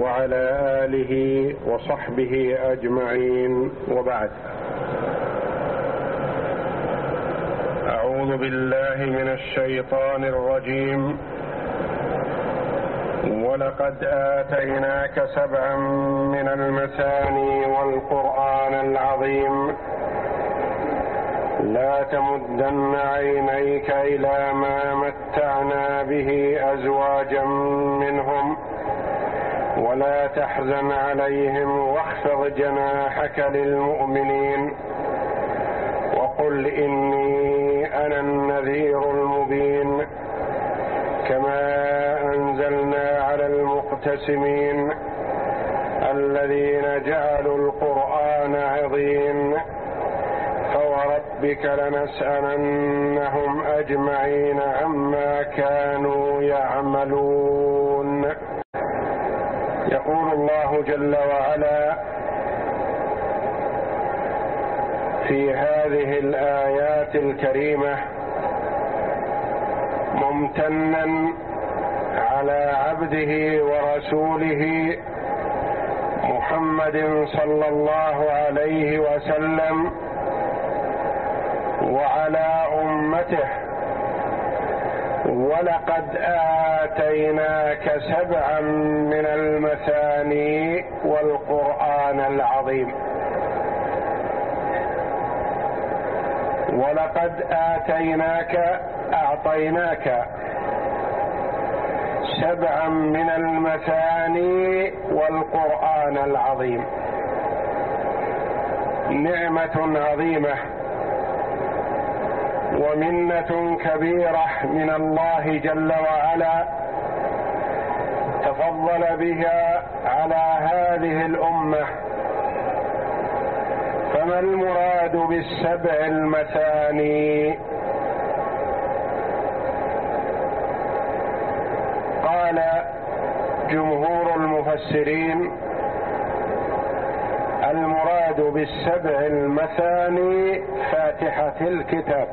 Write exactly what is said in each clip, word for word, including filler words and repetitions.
وعلى آله وصحبه أجمعين، وبعد. أعوذ بالله من الشيطان الرجيم. ولقد آتيناك سبعا من المثاني والقرآن العظيم لا تمدن عينيك إلى ما متعنا به أزواجا منهم ولا تحزن عليهم واخفض جناحك للمؤمنين وقل إني أنا النذير المبين كما أنزلنا على المقتسمين الذين جعلوا القرآن عظيم فوربك لنسألنهم أجمعين عما كانوا يعملون. يقول الله جل وعلا في هذه الآيات الكريمة ممتنا على عبده ورسوله محمد صلى الله عليه وسلم وعلى أمته: ولقد آتيناك سبعا من المثاني والقرآن العظيم. ولقد آتيناك أعطيناك سبعا من المثاني والقرآن العظيم. نعمة عظيمة ومنة كبيرة من الله جل وعلا تفضل بها على هذه الأمة. فما المراد بالسبع المثاني؟ قال جمهور المفسرين: المراد بالسبع المثاني فاتحة الكتاب،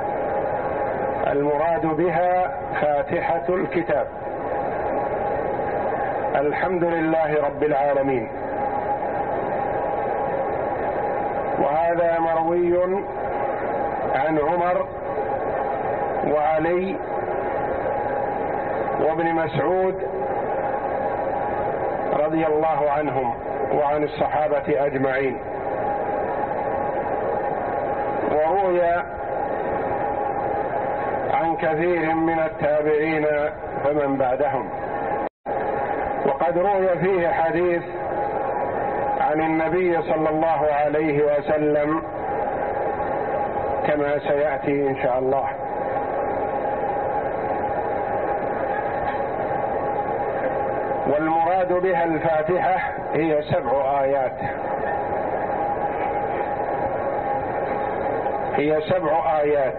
المراد بها فاتحة الكتاب. الحمد لله رب العالمين. وهذا مروي عن عمر وعلي وابن مسعود رضي الله عنهم وعن الصحابة أجمعين، وروي عن كثير من التابعين فمن بعدهم. وقد روي فيه حديث عن النبي صلى الله عليه وسلم كما سيأتي إن شاء الله. والمراد بها الفاتحة هي سبع آيات، هي سبع آيات.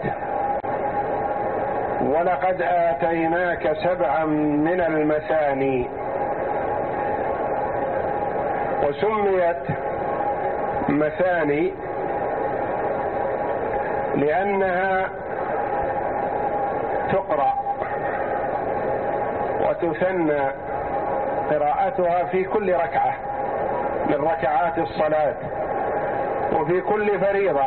ولقد آتيناك سبعا من المثاني. وسميت مثاني لأنها تقرأ وتثنى قراءتها في كل ركعة من ركعات الصلاة وفي كل فريضة،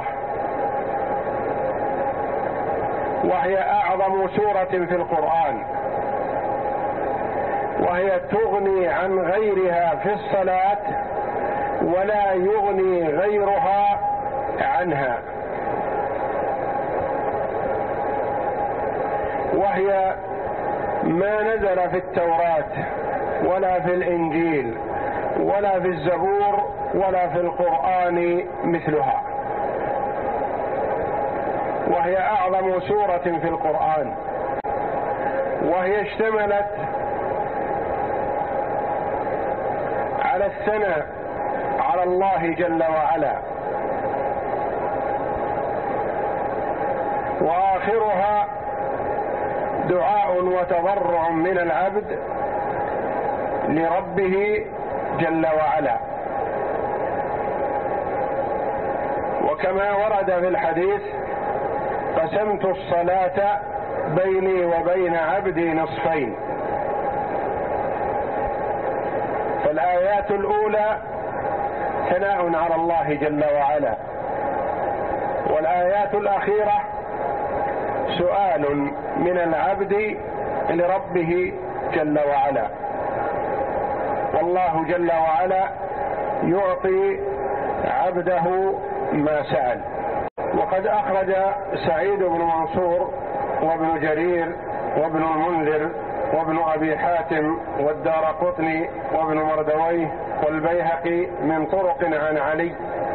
وهي أعظم سورة في القرآن، وهي تغني عن غيرها في الصلاة ولا يغني غيرها عنها. وهي ما نزل في التوراة ولا في الإنجيل ولا في الزبور ولا في القرآن مثلها، وهي أعظم سورة في القرآن. وهي اشتملت على الثناء على الله جل وعلا، وآخرها دعاء وتضرع من العبد لربه جل وعلا. وكما ورد في الحديث: قسمت الصلاة بيني وبين عبدي نصفين. الآيات الأولى ثناء على الله جل وعلا، والآيات الأخيرة سؤال من العبد لربه جل وعلا، والله جل وعلا يعطي عبده ما سأل. وقد أخرج سعيد بن منصور وابن جرير وابن المنذر وابن أبي حاتم والدارقطني وابن مردويه والبيهقي من طرق عن علي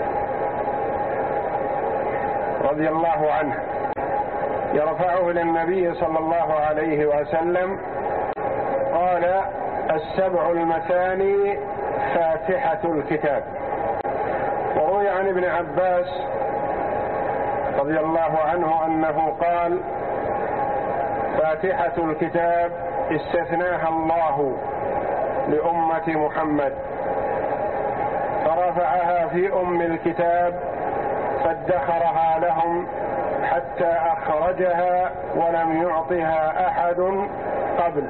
رضي الله عنه يرفعه إلى النبي صلى الله عليه وسلم قال: السبع المثاني فاتحة الكتاب. وروي عن ابن عباس رضي الله عنه أنه قال: فاتحة الكتاب استثناها الله لأمة محمد، فرفعها في أم الكتاب فادخرها لهم حتى أخرجها ولم يعطها أحد قبل.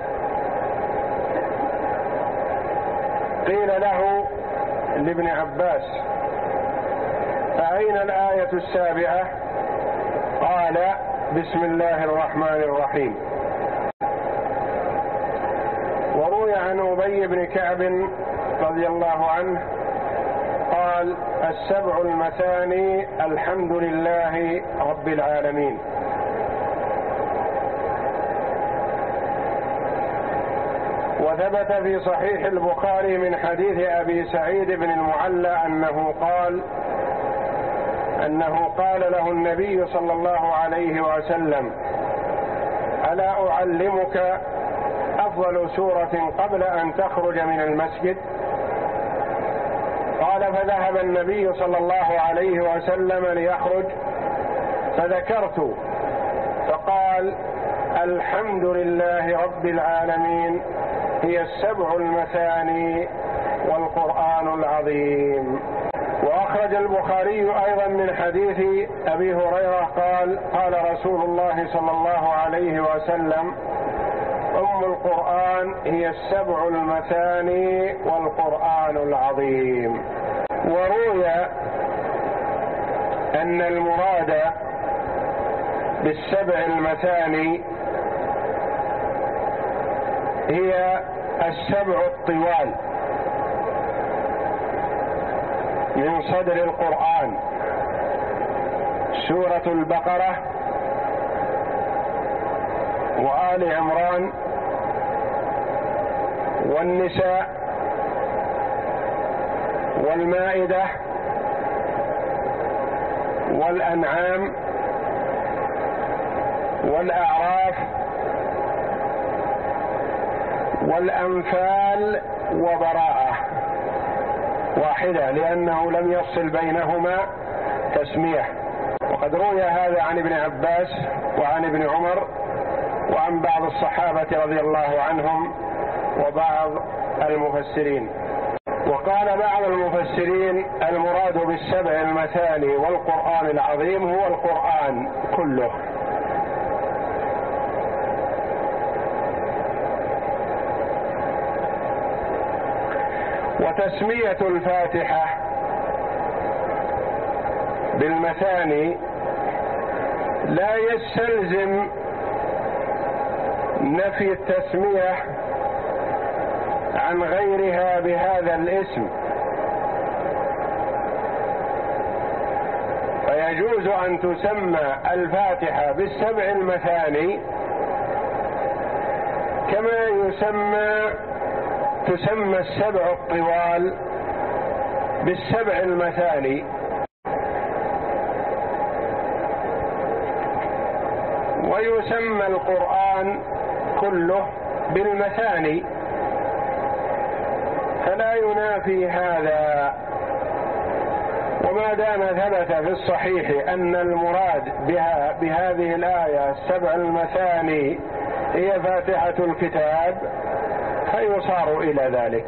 قيل له لابن عباس: أين الآية السابعة؟ قال: بسم الله الرحمن الرحيم. وروي عن أبي بن كعب رضي الله عنه قال: السبع المثاني الحمد لله رب العالمين. وثبت في صحيح البخاري من حديث أبي سعيد بن المعلى أنه قال أنه قال له النبي صلى الله عليه وسلم: ألا أعلمك أفضل سورة قبل أن تخرج من المسجد؟ قال: فذهب النبي صلى الله عليه وسلم ليخرج فذكرت، فقال: الحمد لله رب العالمين هي السبع المثاني والقرآن العظيم. وأخرج البخاري أيضا من حديث أبي هريرة قال: قال رسول الله صلى الله عليه وسلم: أم القرآن هي السبع المثاني والقرآن العظيم. وروي أن المراد بالسبع المثاني هي السبع الطوال من صدر القرآن: سورة البقرة وآل عمران والنساء والمائدة والأنعام والأعراف والأنفال وبراءة، واحدة لأنه لم يفصل بينهما تسمية. وقد روي هذا عن ابن عباس وعن ابن عمر وعن بعض الصحابة رضي الله عنهم وبعض المفسرين. وقال بعض المفسرين: المراد بالسبع المثاني والقرآن العظيم هو القرآن كله. وتسمية الفاتحة بالمثاني لا يستلزم نفي التسمية عن غيرها بهذا الاسم، فيجوز أن تسمى الفاتحة بالسبع المثاني كما يسمى تسمى السبع الطوال بالسبع المثاني. ويسمى القرآن كله بالمثاني، فلا ينافي هذا. وما دام ثبت في الصحيح أن المراد بها بهذه الآية السبع المثاني هي فاتحة الكتاب فيصار إلى ذلك.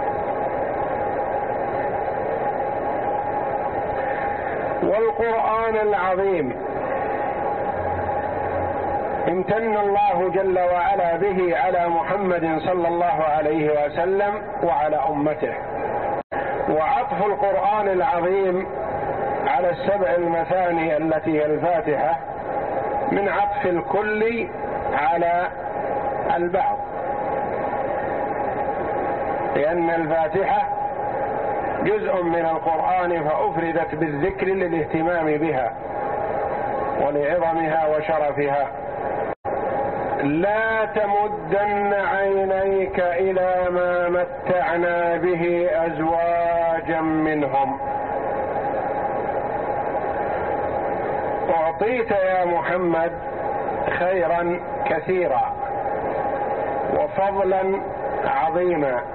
والقرآن العظيم امتن الله جل وعلا به على محمد صلى الله عليه وسلم وعلى أمته، وعطف القرآن العظيم على السبع المثاني التي هي الفاتحة من عطف الكل على البعض، لأن الفاتحة جزء من القرآن فأفردت بالذكر للاهتمام بها ولعظمها وشرفها. لا تمدن عينيك إلى ما متعنا به أزواجا منهم. أعطيت يا محمد خيرا كثيرا وفضلا عظيما،